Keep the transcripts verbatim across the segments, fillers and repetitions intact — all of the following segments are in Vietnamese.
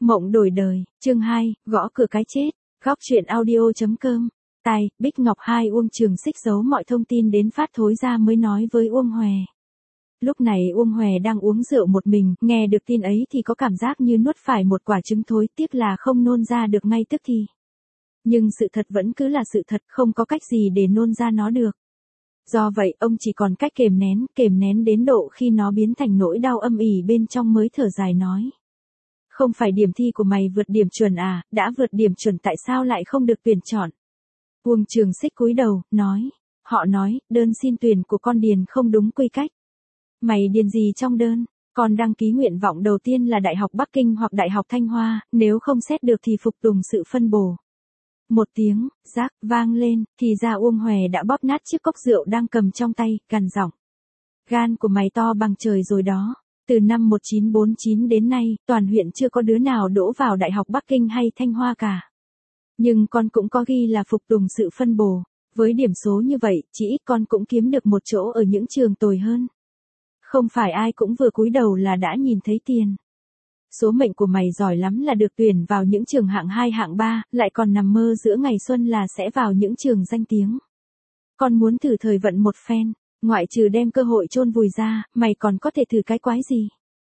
Mộng đổi đời, chương hai, gõ cửa cái chết, góc chuyện audio.com, tài, Bích Ngọc hai Uông Trường Xích giấu mọi thông tin đến phát thối ra mới nói với Uông Hòe. Lúc này Uông Hòe đang uống rượu một mình, nghe được tin ấy thì có cảm giác như nuốt phải một quả trứng thối, tiếc là không nôn ra được ngay tức thì. Nhưng sự thật vẫn cứ là sự thật, không có cách gì để nôn ra nó được. Do vậy, ông chỉ còn cách kềm nén, kềm nén đến độ khi nó biến thành nỗi đau âm ỉ bên trong mới thở dài nói. Không phải điểm thi của mày vượt điểm chuẩn à, đã vượt điểm chuẩn tại sao lại không được tuyển chọn? Uông Trường Xích cúi đầu, nói. Họ nói, đơn xin tuyển của con điền không đúng quy cách. Mày điền gì trong đơn? Con đăng ký nguyện vọng đầu tiên là Đại học Bắc Kinh hoặc Đại học Thanh Hoa, nếu không xét được thì phục tùng sự phân bổ. Một tiếng, rác, vang lên, thì ra Uông Hòe đã bóp nát chiếc cốc rượu đang cầm trong tay, gằn giọng. Gan của mày to bằng trời rồi đó. Từ năm một nghìn chín trăm bốn mươi chín đến nay, toàn huyện chưa có đứa nào đỗ vào Đại học Bắc Kinh hay Thanh Hoa cả. Nhưng con cũng có ghi là phục tùng sự phân bổ. Với điểm số như vậy, chỉ ít con cũng kiếm được một chỗ ở những trường tồi hơn. Không phải ai cũng vừa cúi đầu là đã nhìn thấy tiền. Số mệnh của mày giỏi lắm là được tuyển vào những trường hạng hai hạng ba, lại còn nằm mơ giữa ngày xuân là sẽ vào những trường danh tiếng. Con muốn thử thời vận một phen. Ngoại trừ đem cơ hội chôn vùi ra, mày còn có thể thử cái quái gì?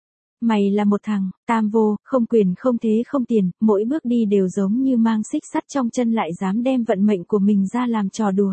Mày là một thằng, tam vô, không quyền không thế không tiền, mỗi bước đi đều giống như mang xích sắt trong chân lại dám đem vận mệnh của mình ra làm trò đùa.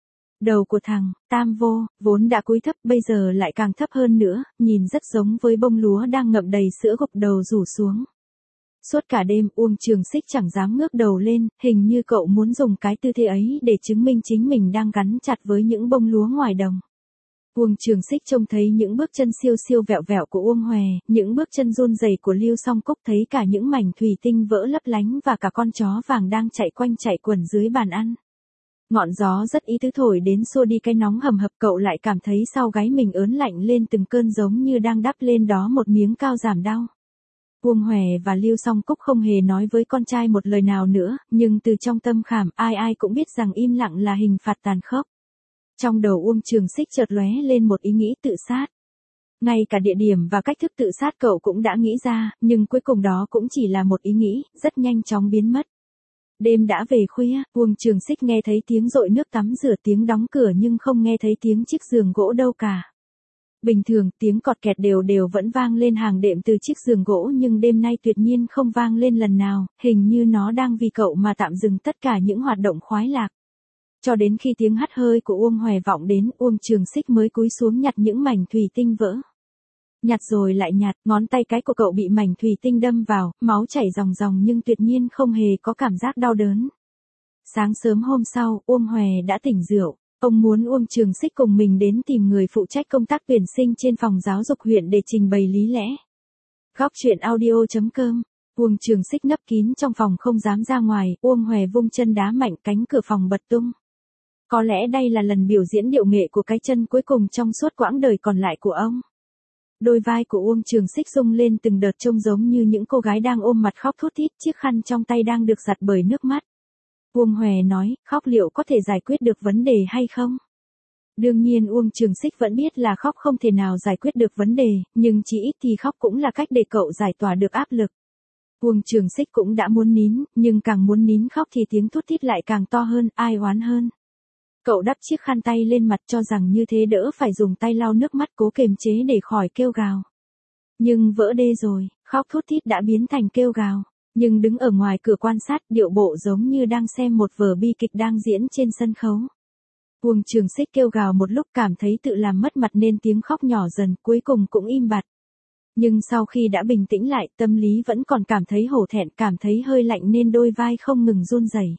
Đầu của thằng, tam vô, vốn đã cúi thấp bây giờ lại càng thấp hơn nữa, nhìn rất giống với bông lúa đang ngậm đầy sữa gục đầu rủ xuống. Suốt cả đêm Uông Trường Xích chẳng dám ngước đầu lên, hình như cậu muốn dùng cái tư thế ấy để chứng minh chính mình đang gắn chặt với những bông lúa ngoài đồng. Uông Trường Xích trông thấy những bước chân siêu siêu vẹo vẹo của Uông Hòe, những bước chân run rẩy của Lưu Song Cúc, thấy cả những mảnh thủy tinh vỡ lấp lánh và cả con chó vàng đang chạy quanh chạy quẩn dưới bàn ăn. Ngọn gió rất ý tứ thổi đến xua đi cái nóng hầm hập, cậu lại cảm thấy sau gáy mình ớn lạnh lên từng cơn giống như đang đắp lên đó một miếng cao giảm đau. Uông Hòe và Lưu Song Cúc không hề nói với con trai một lời nào nữa, nhưng từ trong tâm khảm ai ai cũng biết rằng im lặng là hình phạt tàn khốc. Trong đầu Uông Trường Xích chợt lóe lên một ý nghĩ tự sát. Ngay cả địa điểm và cách thức tự sát cậu cũng đã nghĩ ra, nhưng cuối cùng đó cũng chỉ là một ý nghĩ, rất nhanh chóng biến mất. Đêm đã về khuya, Uông Trường Xích nghe thấy tiếng dội nước tắm rửa, tiếng đóng cửa nhưng không nghe thấy tiếng chiếc giường gỗ đâu cả. Bình thường, tiếng cọt kẹt đều đều vẫn vang lên hàng đệm từ chiếc giường gỗ, nhưng đêm nay tuyệt nhiên không vang lên lần nào, hình như nó đang vì cậu mà tạm dừng tất cả những hoạt động khoái lạc. Cho đến khi tiếng hắt hơi của Uông Hòe vọng đến, Uông Trường Xích mới cúi xuống nhặt những mảnh thủy tinh vỡ. Nhặt rồi lại nhặt, ngón tay cái của cậu bị mảnh thủy tinh đâm vào, máu chảy ròng ròng nhưng tuyệt nhiên không hề có cảm giác đau đớn. Sáng sớm hôm sau, Uông Hòe đã tỉnh rượu. Ông muốn Uông Trường Xích cùng mình đến tìm người phụ trách công tác tuyển sinh trên phòng giáo dục huyện để trình bày lý lẽ. Góc chuyện audio.com. Uông Trường Xích nấp kín trong phòng không dám ra ngoài, Uông Hòe vung chân đá mạnh, cánh cửa phòng bật tung. Có lẽ đây là lần biểu diễn điệu nghệ của cái chân cuối cùng trong suốt quãng đời còn lại của ông. Đôi vai của Uông Trường Xích rung lên từng đợt, trông giống như những cô gái đang ôm mặt khóc thút thít, chiếc khăn trong tay đang được giặt bởi nước mắt. Uông Hòe nói, khóc liệu có thể giải quyết được vấn đề hay không? Đương nhiên Uông Trường Xích vẫn biết là khóc không thể nào giải quyết được vấn đề, nhưng chỉ ít thì khóc cũng là cách để cậu giải tỏa được áp lực. Uông Trường Xích cũng đã muốn nín, nhưng càng muốn nín khóc thì tiếng thút thít lại càng to hơn, ai oán hơn. Cậu đắp chiếc khăn tay lên mặt cho rằng như thế đỡ phải dùng tay lau nước mắt cố kiềm chế để khỏi kêu gào. Nhưng vỡ đê rồi, khóc thút thít đã biến thành kêu gào. Nhưng đứng ở ngoài cửa quan sát, điệu bộ giống như đang xem một vở bi kịch đang diễn trên sân khấu. Uông Trường Xích kêu gào một lúc cảm thấy tự làm mất mặt nên tiếng khóc nhỏ dần, cuối cùng cũng im bặt. Nhưng sau khi đã bình tĩnh lại, tâm lý vẫn còn cảm thấy hổ thẹn, cảm thấy hơi lạnh nên đôi vai không ngừng run rẩy.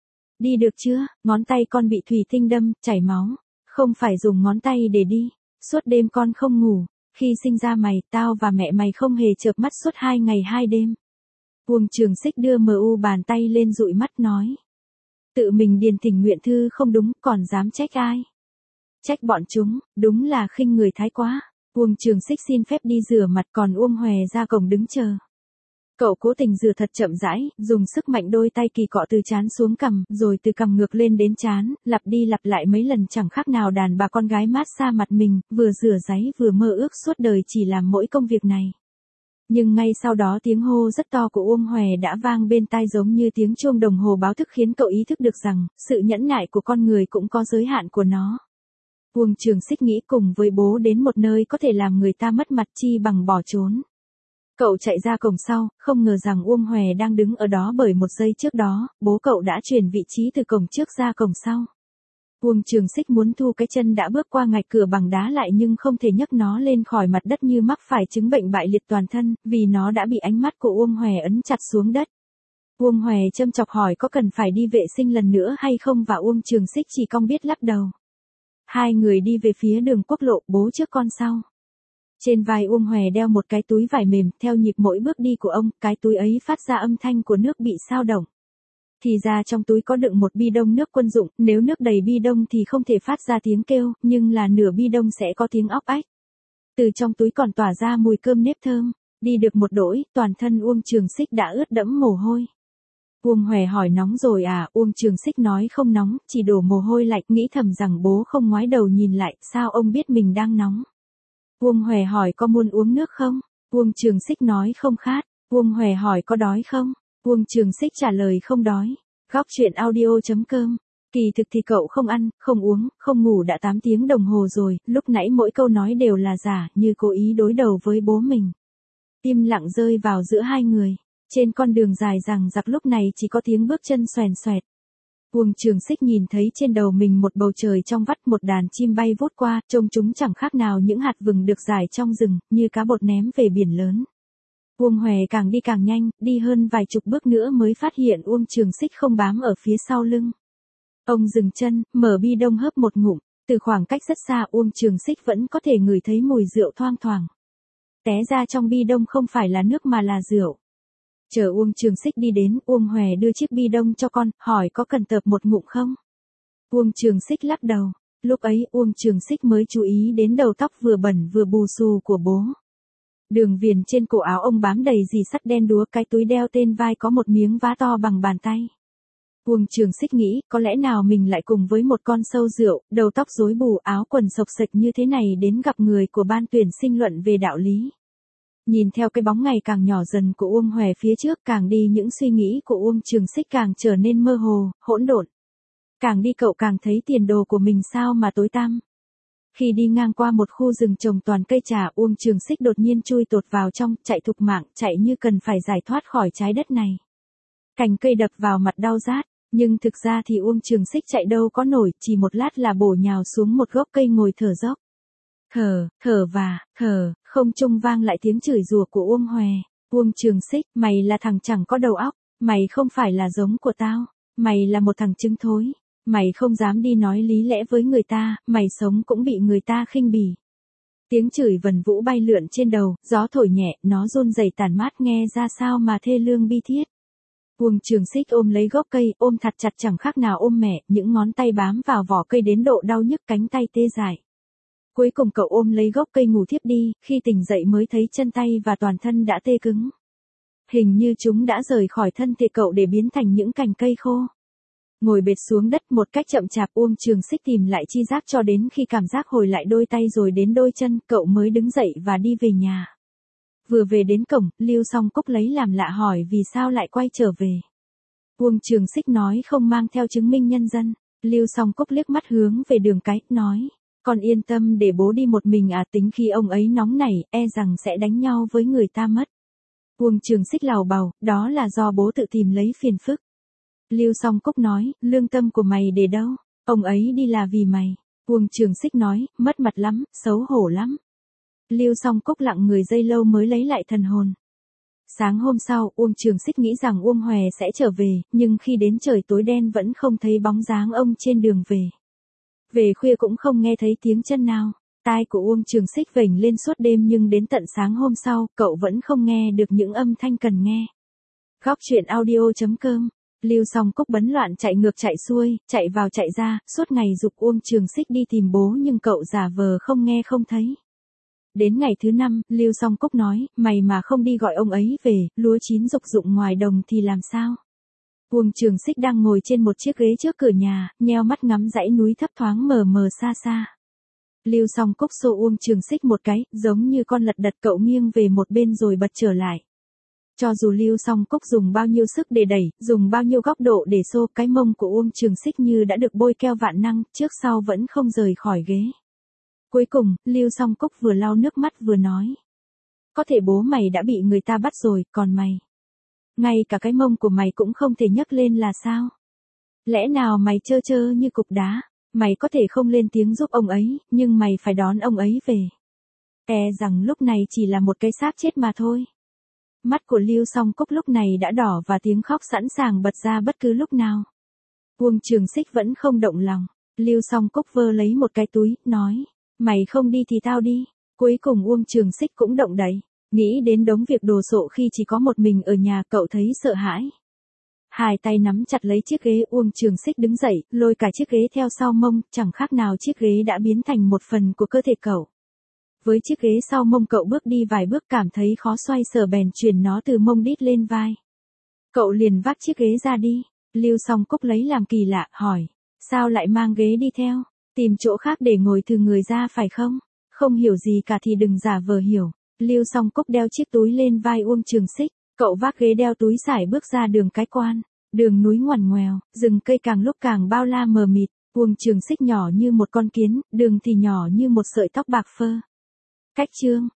Đi được chưa, ngón tay con bị thủy tinh đâm, chảy máu. Không phải dùng ngón tay để đi. Suốt đêm con không ngủ. Khi sinh ra mày, tao và mẹ mày không hề chợp mắt suốt hai ngày hai đêm. Uông Trường Xích đưa mờ u bàn tay lên dụi mắt nói. Tự mình điền tình nguyện thư không đúng, còn dám trách ai? Trách bọn chúng, đúng là khinh người thái quá. Uông Trường Xích xin phép đi rửa mặt, còn Uông Hòe ra cổng đứng chờ. Cậu cố tình rửa thật chậm rãi, dùng sức mạnh đôi tay kỳ cọ từ trán xuống cằm, rồi từ cằm ngược lên đến trán, lặp đi lặp lại mấy lần chẳng khác nào đàn bà con gái mát xa mặt mình, vừa rửa ráy vừa mơ ước suốt đời chỉ làm mỗi công việc này. Nhưng ngay sau đó tiếng hô rất to của Uông Hòe đã vang bên tai giống như tiếng chuông đồng hồ báo thức khiến cậu ý thức được rằng, sự nhẫn nại của con người cũng có giới hạn của nó. Uông Trường Xích nghĩ cùng với bố đến một nơi có thể làm người ta mất mặt chi bằng bỏ trốn. Cậu chạy ra cổng sau, không ngờ rằng Uông Hòe đang đứng ở đó bởi một giây trước đó, bố cậu đã chuyển vị trí từ cổng trước ra cổng sau. Uông Trường Xích muốn thu cái chân đã bước qua ngạch cửa bằng đá lại nhưng không thể nhấc nó lên khỏi mặt đất như mắc phải chứng bệnh bại liệt toàn thân, vì nó đã bị ánh mắt của Uông Hòe ấn chặt xuống đất. Uông Hòe châm chọc hỏi có cần phải đi vệ sinh lần nữa hay không và Uông Trường Xích chỉ cong biết lắc đầu. Hai người đi về phía đường quốc lộ, bố trước con sau. Trên vai Uông Hòe đeo một cái túi vải mềm, theo nhịp mỗi bước đi của ông, cái túi ấy phát ra âm thanh của nước bị xao động. Thì ra trong túi có đựng một bi đông nước quân dụng, nếu nước đầy bi đông thì không thể phát ra tiếng kêu, nhưng là nửa bi đông sẽ có tiếng óc ách. Từ trong túi còn tỏa ra mùi cơm nếp thơm, đi được một đỗi, toàn thân Uông Trường Xích đã ướt đẫm mồ hôi. Uông Hòe hỏi nóng rồi à, Uông Trường Xích nói không nóng, chỉ đổ mồ hôi lạnh, nghĩ thầm rằng bố không ngoái đầu nhìn lại, sao ông biết mình đang nóng. Uông Hòe hỏi có muốn uống nước không? Uông Trường Xích nói không khát. Uông Hòe hỏi có đói không? Uông Trường Xích trả lời không đói. Góc truyện audio chấm com. Kỳ thực thì cậu không ăn, không uống, không ngủ đã tám tiếng đồng hồ rồi, lúc nãy mỗi câu nói đều là giả, như cố ý đối đầu với bố mình. Im lặng rơi vào giữa hai người. Trên con đường dài rằng giặc lúc này chỉ có tiếng bước chân xoèn xoẹt. Uông Trường Xích nhìn thấy trên đầu mình một bầu trời trong vắt, một đàn chim bay vút qua, trông chúng chẳng khác nào những hạt vừng được rải trong rừng, như cá bột ném về biển lớn. Uông Hòe càng đi càng nhanh, đi hơn vài chục bước nữa mới phát hiện Uông Trường Xích không bám ở phía sau lưng. Ông dừng chân, mở bi đông hớp một ngụm, từ khoảng cách rất xa Uông Trường Xích vẫn có thể ngửi thấy mùi rượu thoang thoảng. Té ra trong bi đông không phải là nước mà là rượu. Chờ Uông Trường Xích đi đến, Uông Hòe đưa chiếc bi đông cho con, hỏi có cần tợp một ngụm không? Uông Trường Xích lắc đầu, lúc ấy Uông Trường Xích mới chú ý đến đầu tóc vừa bẩn vừa bù xù của bố. Đường viền trên cổ áo ông bám đầy dì sắt đen đúa, cái túi đeo tên vai có một miếng vá to bằng bàn tay. Uông Trường Xích nghĩ, có lẽ nào mình lại cùng với một con sâu rượu, đầu tóc rối bù, áo quần xộc xệch như thế này đến gặp người của ban tuyển sinh luận về đạo lý. Nhìn theo cái bóng ngày càng nhỏ dần của Uông Hòe phía trước, càng đi những suy nghĩ của Uông Trường Xích càng trở nên mơ hồ, hỗn độn. Càng đi cậu càng thấy tiền đồ của mình sao mà tối tăm. Khi đi ngang qua một khu rừng trồng toàn cây trà, Uông Trường Xích đột nhiên chui tột vào trong, chạy thục mạng, chạy như cần phải giải thoát khỏi trái đất này. Cành cây đập vào mặt đau rát, nhưng thực ra thì Uông Trường Xích chạy đâu có nổi, chỉ một lát là bổ nhào xuống một gốc cây ngồi thở dốc. Thở, thở và, thở, không trung vang lại tiếng chửi rủa của Uông Hòe. Uông Trường Xích, mày là thằng chẳng có đầu óc, mày không phải là giống của tao, mày là một thằng trứng thối, mày không dám đi nói lý lẽ với người ta, mày sống cũng bị người ta khinh bỉ. Tiếng chửi vần vũ bay lượn trên đầu, gió thổi nhẹ, nó run rẩy tàn mát nghe ra sao mà thê lương bi thiết. Uông Trường Xích ôm lấy gốc cây, ôm thật chặt chẳng khác nào ôm mẹ, những ngón tay bám vào vỏ cây đến độ đau nhức, cánh tay tê dại. Cuối cùng cậu ôm lấy gốc cây ngủ thiếp đi, khi tỉnh dậy mới thấy chân tay và toàn thân đã tê cứng. Hình như chúng đã rời khỏi thân thể cậu để biến thành những cành cây khô. Ngồi bệt xuống đất một cách chậm chạp, Uông Trường Xích tìm lại chi giác cho đến khi cảm giác hồi lại đôi tay rồi đến đôi chân, cậu mới đứng dậy và đi về nhà. Vừa về đến cổng, Lưu Song Cúc lấy làm lạ hỏi vì sao lại quay trở về. Uông Trường Xích nói không mang theo chứng minh nhân dân. Lưu Song Cúc liếc mắt hướng về đường cái, nói, con yên tâm để bố đi một mình à, tính khi ông ấy nóng nảy, e rằng sẽ đánh nhau với người ta mất. Uông Trường Xích lào bào, đó là do bố tự tìm lấy phiền phức. Lưu Song Cúc nói, lương tâm của mày để đâu, ông ấy đi là vì mày. Uông Trường Xích nói, mất mặt lắm, xấu hổ lắm. Lưu Song Cúc lặng người giây lâu mới lấy lại thần hồn. Sáng hôm sau, Uông Trường Xích nghĩ rằng Uông Hòe sẽ trở về, nhưng khi đến trời tối đen vẫn không thấy bóng dáng ông trên đường về. Về khuya cũng không nghe thấy tiếng chân nào. Tai của Uông Trường Xích vểnh lên suốt đêm nhưng đến tận sáng hôm sau, cậu vẫn không nghe được những âm thanh cần nghe. Góc truyện audio chấm com. Lưu Song Cúc bấn loạn chạy ngược chạy xuôi, chạy vào chạy ra, suốt ngày giục Uông Trường Xích đi tìm bố nhưng cậu giả vờ không nghe không thấy. Đến ngày thứ năm, Lưu Song Cúc nói, mày mà không đi gọi ông ấy về, lúa chín rục rụng ngoài đồng thì làm sao? Uông Trường Xích đang ngồi trên một chiếc ghế trước cửa nhà, nheo mắt ngắm dãy núi thấp thoáng mờ mờ xa xa. Lưu Song Cúc xô Uông Trường Xích một cái, giống như con lật đật cậu nghiêng về một bên rồi bật trở lại. Cho dù Lưu Song Cúc dùng bao nhiêu sức để đẩy, dùng bao nhiêu góc độ để xô, cái mông của Uông Trường Xích như đã được bôi keo vạn năng, trước sau vẫn không rời khỏi ghế. Cuối cùng, Lưu Song Cúc vừa lau nước mắt vừa nói. Có thể bố mày đã bị người ta bắt rồi, còn mày. Ngay cả cái mông của mày cũng không thể nhấc lên là sao? Lẽ nào mày trơ trơ như cục đá? Mày có thể không lên tiếng giúp ông ấy, nhưng mày phải đón ông ấy về. E rằng lúc này chỉ là một cái xác chết mà thôi. Mắt của Lưu Song Cúc lúc này đã đỏ và tiếng khóc sẵn sàng bật ra bất cứ lúc nào. Uông Trường Xích vẫn không động lòng. Lưu Song Cúc vơ lấy một cái túi, nói. Mày không đi thì tao đi. Cuối cùng Uông Trường Xích cũng động đậy. Nghĩ đến đống việc đồ sộ khi chỉ có một mình ở nhà, cậu thấy sợ hãi. Hai tay nắm chặt lấy chiếc ghế, Uông Trường Xích đứng dậy, lôi cả chiếc ghế theo sau mông, chẳng khác nào chiếc ghế đã biến thành một phần của cơ thể cậu. Với chiếc ghế sau mông cậu bước đi vài bước cảm thấy khó xoay sở bèn chuyển nó từ mông đít lên vai. Cậu liền vác chiếc ghế ra đi. Lưu Song Cúc lấy làm kỳ lạ, hỏi. Sao lại mang ghế đi theo? Tìm chỗ khác để ngồi từ người ra phải không? Không hiểu gì cả thì đừng giả vờ hiểu. Lưu Song Cúc đeo chiếc túi lên vai Uông Trường Xích. Cậu vác ghế đeo túi sải bước ra đường Cái Quan. Đường núi ngoằn ngoèo, rừng cây càng lúc càng bao la mờ mịt. Uông Trường Xích nhỏ như một con kiến, đường thì nhỏ như một sợi tóc bạc phơ. Cách chương